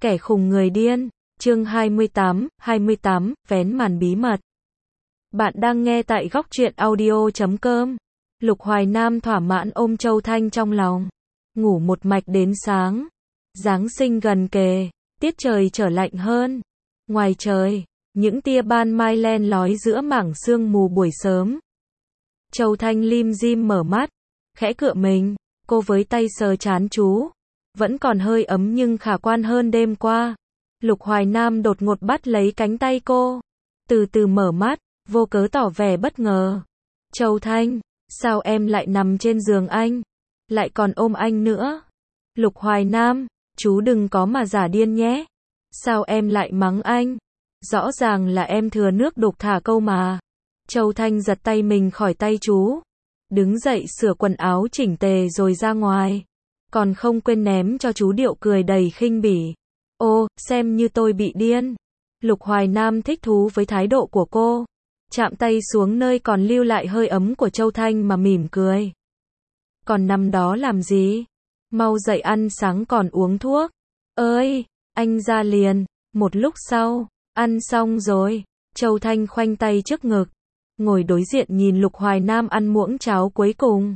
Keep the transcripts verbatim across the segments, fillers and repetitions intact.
Kẻ khùng người điên, chương hai mươi tám, hai mươi tám, vén màn bí mật. Bạn đang nghe tại góc truyện audio chấm com. Lục Hoài Nam thỏa mãn ôm Châu Thanh trong lòng. Ngủ một mạch đến sáng. Giáng sinh gần kề, tiết trời trở lạnh hơn. Ngoài trời, những tia ban mai len lói giữa mảng sương mù buổi sớm. Châu Thanh lim dim mở mắt, khẽ cựa mình, cô với tay sờ trán chú. Vẫn còn hơi ấm nhưng khả quan hơn đêm qua. Lục Hoài Nam đột ngột bắt lấy cánh tay cô. Từ từ mở mắt, vô cớ tỏ vẻ bất ngờ. Châu Thanh, sao em lại nằm trên giường anh? Lại còn ôm anh nữa. Lục Hoài Nam, chú đừng có mà giả điên nhé. Sao em lại mắng anh? Rõ ràng là em thừa nước đục thả câu mà. Châu Thanh giật tay mình khỏi tay chú. Đứng dậy sửa quần áo chỉnh tề rồi ra ngoài. Còn không quên ném cho chú điệu cười đầy khinh bỉ. Ô, xem như tôi bị điên. Lục Hoài Nam thích thú với thái độ của cô. Chạm tay xuống nơi còn lưu lại hơi ấm của Châu Thanh mà mỉm cười. Còn nằm đó làm gì? Mau dậy ăn sáng còn uống thuốc. Ơi, anh ra liền. Một lúc sau, ăn xong rồi. Châu Thanh khoanh tay trước ngực. Ngồi đối diện nhìn Lục Hoài Nam ăn muỗng cháo cuối cùng.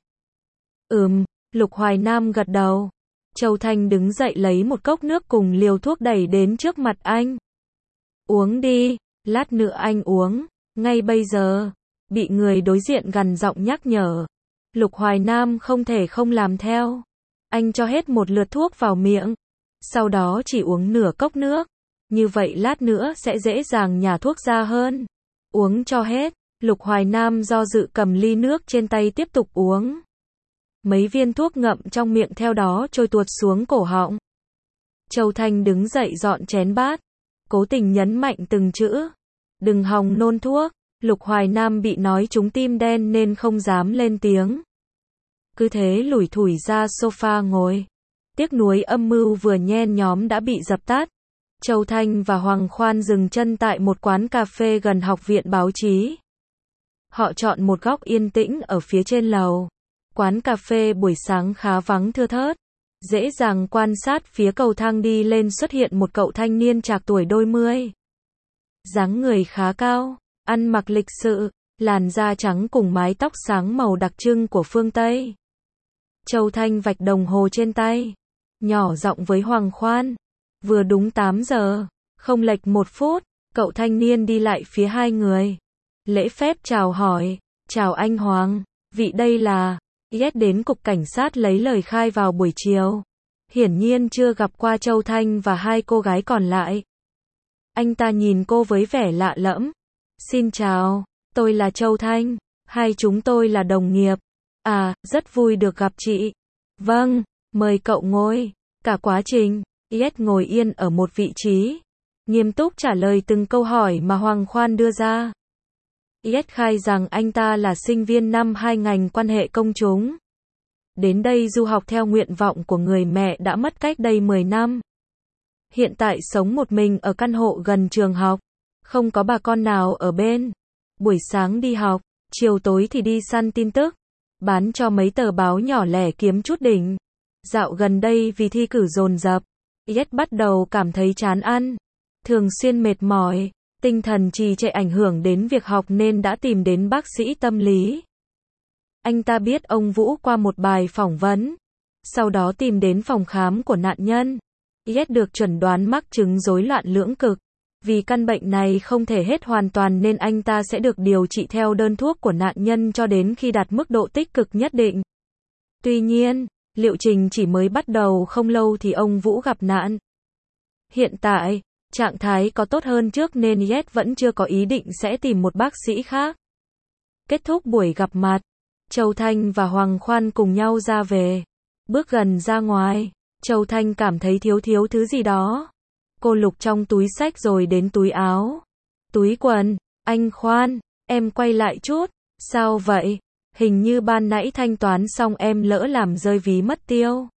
Ừm. Lục Hoài Nam gật đầu. Châu Thanh đứng dậy lấy một cốc nước cùng liều thuốc đẩy đến trước mặt anh. Uống đi, lát nữa anh uống, ngay bây giờ. Bị người đối diện gằn giọng nhắc nhở. Lục Hoài Nam không thể không làm theo. Anh cho hết một lượt thuốc vào miệng. Sau đó chỉ uống nửa cốc nước. Như vậy lát nữa sẽ dễ dàng nhả thuốc ra hơn. Uống cho hết. Lục Hoài Nam do dự cầm ly nước trên tay tiếp tục uống. Mấy viên thuốc ngậm trong miệng theo đó trôi tuột xuống cổ họng. Châu Thanh đứng dậy dọn chén bát. Cố tình nhấn mạnh từng chữ. Đừng hòng nôn thuốc. Lục Hoài Nam bị nói trúng tim đen nên không dám lên tiếng. Cứ thế lủi thủi ra sofa ngồi. Tiếc nuối âm mưu vừa nhen nhóm đã bị dập tắt. Châu Thanh và Hoàng Khoan dừng chân tại một quán cà phê gần học viện báo chí. Họ chọn một góc yên tĩnh ở phía trên lầu. Quán cà phê buổi sáng khá vắng thưa thớt. Dễ dàng quan sát phía cầu thang đi lên xuất hiện một cậu thanh niên trạc tuổi đôi mươi. Dáng người khá cao, ăn mặc lịch sự, làn da trắng cùng mái tóc sáng màu đặc trưng của phương Tây. Châu Thanh vạch đồng hồ trên tay. Nhỏ giọng với Hoàng Khoan. Vừa đúng tám giờ, không lệch một phút, cậu thanh niên đi lại phía hai người. Lễ phép chào hỏi. Chào anh Hoàng, vị đây là... Ghét đến cục cảnh sát lấy lời khai vào buổi chiều. Hiển nhiên chưa gặp qua Châu Thanh và hai cô gái còn lại. Anh ta nhìn cô với vẻ lạ lẫm. Xin chào, tôi là Châu Thanh. Hai chúng tôi là đồng nghiệp. À, rất vui được gặp chị. Vâng, mời cậu ngồi. Cả quá trình, Ghét ngồi yên ở một vị trí. Nghiêm túc trả lời từng câu hỏi mà Hoàng Khoan đưa ra. Ghét khai rằng anh ta là sinh viên năm hai ngành quan hệ công chúng. Đến đây du học theo nguyện vọng của người mẹ đã mất cách đây mười năm. Hiện tại sống một mình ở căn hộ gần trường học. Không có bà con nào ở bên. Buổi sáng đi học, chiều tối thì đi săn tin tức. Bán cho mấy tờ báo nhỏ lẻ kiếm chút đỉnh. Dạo gần đây vì thi cử dồn dập, Ghét bắt đầu cảm thấy chán ăn. Thường xuyên mệt mỏi. Tinh thần trì trệ ảnh hưởng đến việc học nên đã tìm đến bác sĩ tâm lý. Anh ta biết ông Vũ qua một bài phỏng vấn. Sau đó tìm đến phòng khám của nạn nhân. Ghét được chẩn đoán mắc chứng rối loạn lưỡng cực. Vì căn bệnh này không thể hết hoàn toàn nên anh ta sẽ được điều trị theo đơn thuốc của nạn nhân cho đến khi đạt mức độ tích cực nhất định. Tuy nhiên, liệu trình chỉ mới bắt đầu không lâu thì ông Vũ gặp nạn. Hiện tại, trạng thái có tốt hơn trước nên Ghét vẫn chưa có ý định sẽ tìm một bác sĩ khác. Kết thúc buổi gặp mặt, Châu Thanh và Hoàng Khoan cùng nhau ra về. Bước gần ra ngoài, Châu Thanh cảm thấy thiếu thiếu thứ gì đó. Cô lục trong túi xách rồi đến túi áo. Túi quần, anh Khoan, em quay lại chút. Sao vậy? Hình như ban nãy thanh toán xong em lỡ làm rơi ví mất tiêu.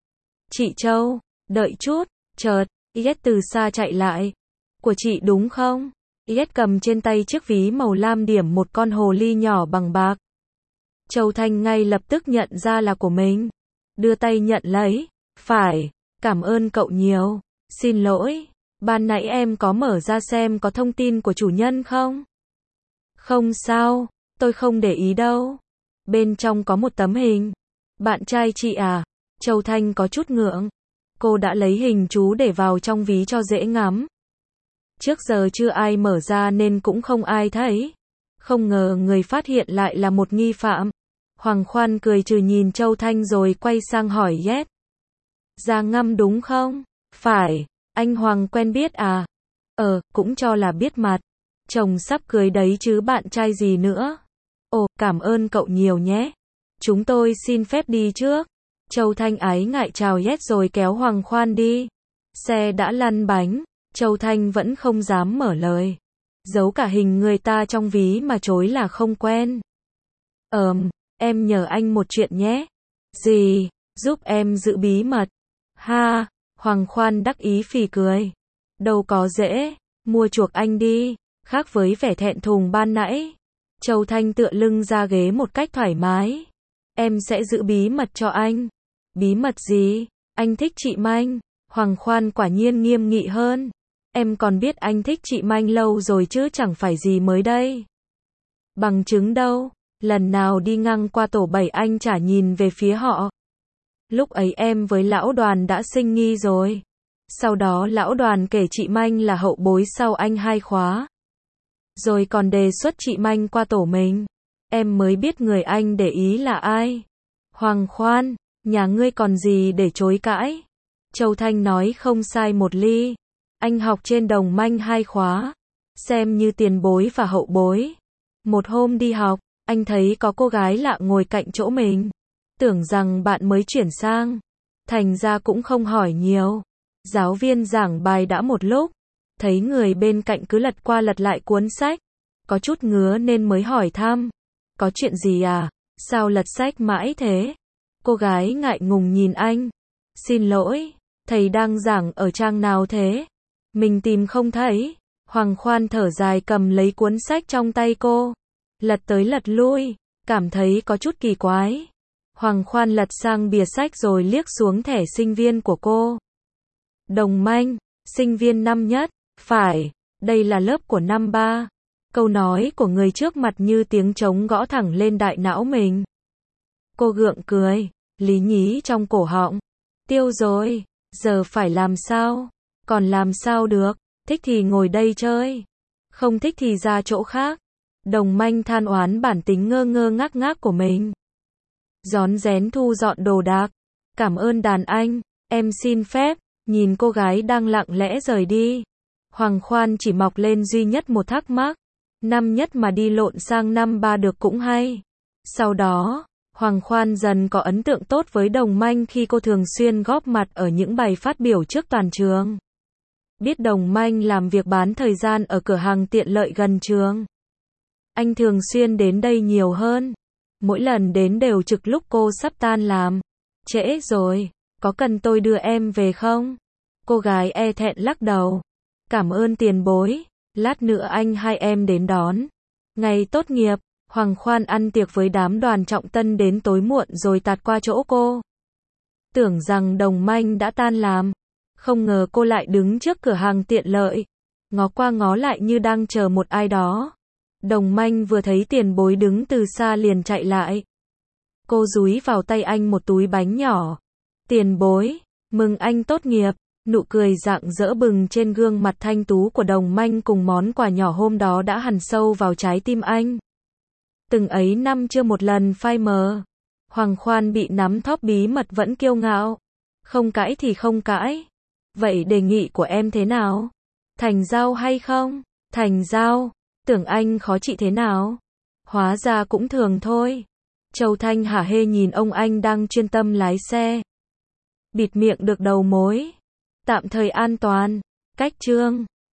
Chị Châu, đợi chút, chợt. Ghét từ xa chạy lại. Của chị đúng không? Ghét cầm trên tay chiếc ví màu lam điểm một con hồ ly nhỏ bằng bạc. Châu Thanh ngay lập tức nhận ra là của mình. Đưa tay nhận lấy. Phải, cảm ơn cậu nhiều. Xin lỗi, ban nãy em có mở ra xem có thông tin của chủ nhân không? Không sao, tôi không để ý đâu. Bên trong có một tấm hình. Bạn trai chị à? Châu Thanh có chút ngượng. Cô đã lấy hình chú để vào trong ví cho dễ ngắm. Trước giờ chưa ai mở ra nên cũng không ai thấy. Không ngờ người phát hiện lại là một nghi phạm. Hoàng Khoan cười trừ nhìn Châu Thanh rồi quay sang hỏi Yes. Ra ngâm đúng không? Phải, anh Hoàng quen biết à? Ờ, cũng cho là biết mặt. Chồng sắp cưới đấy chứ bạn trai gì nữa. Ồ, cảm ơn cậu nhiều nhé. Chúng tôi xin phép đi trước. Châu Thanh ái ngại chào Yes rồi kéo Hoàng Khoan đi. Xe đã lăn bánh, Châu Thanh vẫn không dám mở lời. Giấu cả hình người ta trong ví mà chối là không quen. Ờm, em nhờ anh một chuyện nhé. Gì? Giúp em giữ bí mật. Ha, Hoàng Khoan đắc ý phì cười. Đâu có dễ, mua chuộc anh đi. Khác với vẻ thẹn thùng ban nãy, Châu Thanh tựa lưng ra ghế một cách thoải mái. Em sẽ giữ bí mật cho anh. Bí mật gì? Anh thích chị Manh. Hoàng Khoan quả nhiên nghiêm nghị hơn. Em còn biết anh thích chị Manh lâu rồi chứ chẳng phải gì mới đây. Bằng chứng đâu? Lần nào đi ngang qua tổ bảy anh chả nhìn về phía họ. Lúc ấy em với lão Đoàn đã sinh nghi rồi. Sau đó lão Đoàn kể chị Manh là hậu bối sau anh hai khóa. Rồi còn đề xuất chị Manh qua tổ mình. Em mới biết người anh để ý là ai. Hoàng Khoan, nhà ngươi còn gì để chối cãi. Châu Thanh nói không sai một ly. Anh học trên Đồng Manh hai khóa. Xem như tiền bối và hậu bối. Một hôm đi học, anh thấy có cô gái lạ ngồi cạnh chỗ mình. Tưởng rằng bạn mới chuyển sang. Thành ra cũng không hỏi nhiều. Giáo viên giảng bài đã một lúc. Thấy người bên cạnh cứ lật qua lật lại cuốn sách. Có chút ngứa nên mới hỏi thăm. Có chuyện gì à? Sao lật sách mãi thế? Cô gái ngại ngùng nhìn anh. Xin lỗi, thầy đang giảng ở trang nào thế? Mình tìm không thấy. Hoàng Khoan thở dài cầm lấy cuốn sách trong tay cô. Lật tới lật lui, cảm thấy có chút kỳ quái. Hoàng Khoan lật sang bìa sách rồi liếc xuống thẻ sinh viên của cô. Đồng Manh, sinh viên năm nhất. Phải, đây là lớp của năm ba. Câu nói của người trước mặt như tiếng trống gõ thẳng lên đại não mình. Cô gượng cười, lý nhí trong cổ họng. Tiêu rồi, giờ phải làm sao? Còn làm sao được, thích thì ngồi đây chơi. Không thích thì ra chỗ khác. Đồng Manh than oán bản tính ngơ ngơ ngác ngác của mình. Rón rén thu dọn đồ đạc. Cảm ơn đàn anh, em xin phép, nhìn cô gái đang lặng lẽ rời đi. Hoàng Khoan chỉ mọc lên duy nhất một thắc mắc. Năm nhất mà đi lộn sang năm ba được cũng hay. Sau đó, Hoàng Khoan dần có ấn tượng tốt với Đồng Manh khi cô thường xuyên góp mặt ở những bài phát biểu trước toàn trường. Biết Đồng Manh làm việc bán thời gian ở cửa hàng tiện lợi gần trường. Anh thường xuyên đến đây nhiều hơn. Mỗi lần đến đều trực lúc cô sắp tan làm. Trễ rồi, có cần tôi đưa em về không? Cô gái e thẹn lắc đầu. Cảm ơn tiền bối, lát nữa anh hai em đến đón. Ngày tốt nghiệp, Hoàng Khoan ăn tiệc với đám đoàn trọng tân đến tối muộn rồi tạt qua chỗ cô. Tưởng rằng Đồng Manh đã tan làm. Không ngờ cô lại đứng trước cửa hàng tiện lợi. Ngó qua ngó lại như đang chờ một ai đó. Đồng Manh vừa thấy tiền bối đứng từ xa liền chạy lại. Cô dúi vào tay anh một túi bánh nhỏ. Tiền bối, mừng anh tốt nghiệp. Nụ cười rạng rỡ bừng trên gương mặt thanh tú của Đồng Manh cùng món quà nhỏ hôm đó đã hằn sâu vào trái tim anh. Từng ấy năm chưa một lần phai mờ. Hoàng Khoan bị nắm thóp bí mật vẫn kiêu ngạo. Không cãi thì không cãi. Vậy đề nghị của em thế nào? Thành giao hay không? Thành giao. Tưởng anh khó trị thế nào? Hóa ra cũng thường thôi. Châu Thanh hả hê nhìn ông anh đang chuyên tâm lái xe. Bịt miệng được đầu mối. Tạm thời an toàn. Cách chương.